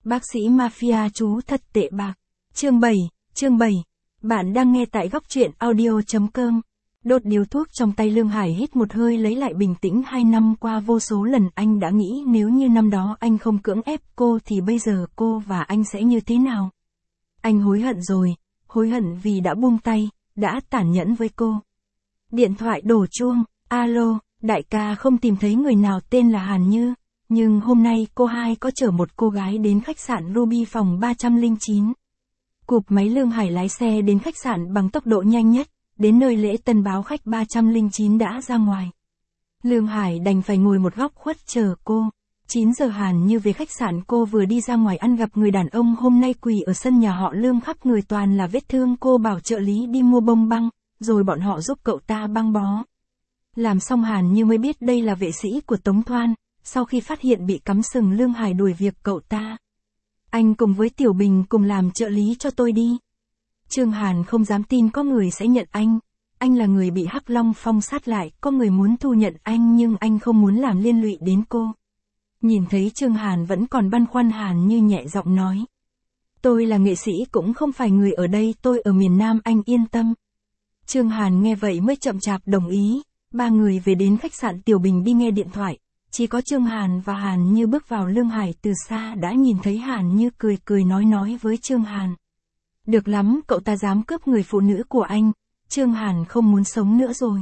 Bác sĩ Mafia chú thật tệ bạc. Chương 7. Bạn đang nghe tại góc truyện audio.com. Đốt điếu thuốc trong tay Lương Hải hít một hơi lấy lại bình tĩnh. 2 năm qua vô số lần anh đã nghĩ nếu như năm đó anh không cưỡng ép cô thì bây giờ cô và anh sẽ như thế nào. Anh hối hận rồi, hối hận vì đã buông tay, đã tàn nhẫn với cô. Điện thoại đổ chuông, alo, đại ca không tìm thấy người nào tên là Hàn Như. Nhưng hôm nay cô hai có chở một cô gái đến khách sạn Ruby phòng 309. Cụp máy Lương Hải lái xe đến khách sạn bằng tốc độ nhanh nhất, đến nơi lễ tân báo khách 309 đã ra ngoài. Lương Hải đành phải ngồi một góc khuất chờ cô. 9 giờ Hàn Như về khách sạn, cô vừa đi ra ngoài ăn gặp người đàn ông hôm nay quỳ ở sân nhà họ Lương khắp người toàn là vết thương. Cô bảo trợ lý đi mua bông băng, rồi bọn họ giúp cậu ta băng bó. Làm xong Hàn Như mới biết đây là vệ sĩ của Tống Thoan. Sau khi phát hiện bị cắm sừng, Lương Hải đuổi việc cậu ta. Anh cùng với Tiểu Bình cùng làm trợ lý cho tôi đi. Trương Hàn không dám tin có người sẽ nhận anh. Anh là người bị Hắc Long Phong sát lại, có người muốn thu nhận anh nhưng anh không muốn làm liên lụy đến cô. Nhìn thấy Trương Hàn vẫn còn băn khoăn, Hàn Như nhẹ giọng nói. Tôi là nghệ sĩ cũng không phải người ở đây, tôi ở miền Nam, anh yên tâm. Trương Hàn nghe vậy mới chậm chạp đồng ý. Ba người về đến khách sạn, Tiểu Bình đi nghe điện thoại. Chỉ có Trương Hàn và Hàn Như bước vào. Lương Hải từ xa đã nhìn thấy Hàn Như, cười nói với Trương Hàn. Được lắm, cậu ta dám cướp người phụ nữ của anh. Trương Hàn không muốn sống nữa rồi.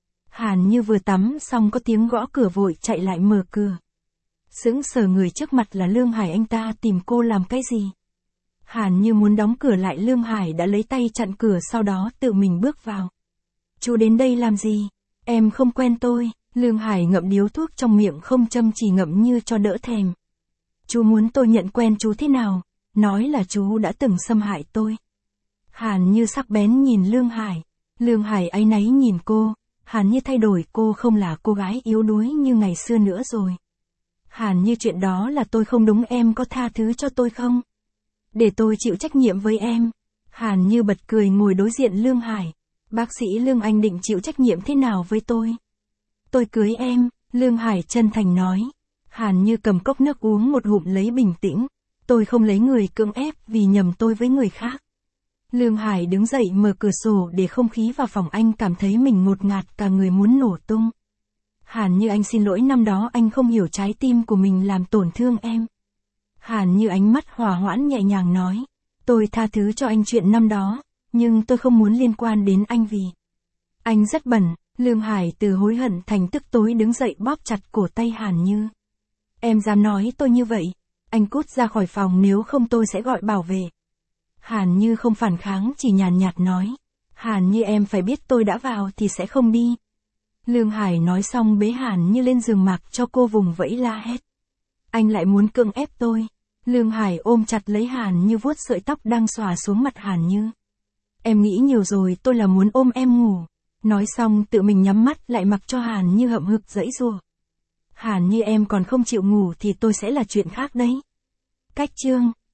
Hàn Như vừa tắm xong có tiếng gõ cửa, vội chạy lại mở cửa. Sững sờ, người trước mặt là Lương Hải. Anh ta tìm cô làm cái gì? Hàn Như muốn đóng cửa lại, Lương Hải đã lấy tay chặn cửa, sau đó tự mình bước vào. Chú đến đây làm gì? Em không quen tôi. Lương Hải ngậm điếu thuốc trong miệng, không châm, chỉ ngậm như cho đỡ thèm. Chú muốn tôi nhận quen chú thế nào? Nói là chú đã từng xâm hại tôi. Hàn Như sắc bén nhìn Lương Hải. Lương Hải áy náy nhìn cô. Hàn Như thay đổi, cô không là cô gái yếu đuối như ngày xưa nữa rồi. Hàn Như, chuyện đó là tôi không đúng, em có tha thứ cho tôi không? Để tôi chịu trách nhiệm với em. Hàn Như bật cười ngồi đối diện Lương Hải. Bác sĩ Lương, anh định chịu trách nhiệm thế nào với tôi? Tôi cưới em, Lương Hải chân thành nói. Hàn Như cầm cốc nước uống một ngụm lấy bình tĩnh. Tôi không lấy người cưỡng ép vì nhầm tôi với người khác. Lương Hải đứng dậy mở cửa sổ để không khí vào phòng. Anh cảm thấy mình ngột ngạt, cả người muốn nổ tung. Hàn Như, anh xin lỗi, năm đó anh không hiểu trái tim của mình làm tổn thương em. Hàn Như ánh mắt hòa hoãn nhẹ nhàng nói. Tôi tha thứ cho anh chuyện năm đó, nhưng tôi không muốn liên quan đến anh vì anh rất bẩn. Lương Hải từ hối hận thành tức tối đứng dậy bóp chặt cổ tay Hàn Như. Em dám nói tôi như vậy? Anh cút ra khỏi phòng, nếu không tôi sẽ gọi bảo vệ. Hàn Như không phản kháng, chỉ nhàn nhạt nói. Hàn Như, em phải biết tôi đã vào thì sẽ không đi. Lương Hải nói xong bế Hàn Như lên giường, mặc cho cô vùng vẫy la hét. Anh lại muốn cưỡng ép tôi. Lương Hải ôm chặt lấy Hàn Như, vuốt sợi tóc đang xòa xuống mặt Hàn Như. Em nghĩ nhiều rồi, tôi là muốn ôm em ngủ. Nói xong tự mình nhắm mắt lại, mặc cho Hàn Như hậm hực giãy giụa. Hàn Như, em còn không chịu ngủ thì tôi sẽ là chuyện khác đấy. Cách chương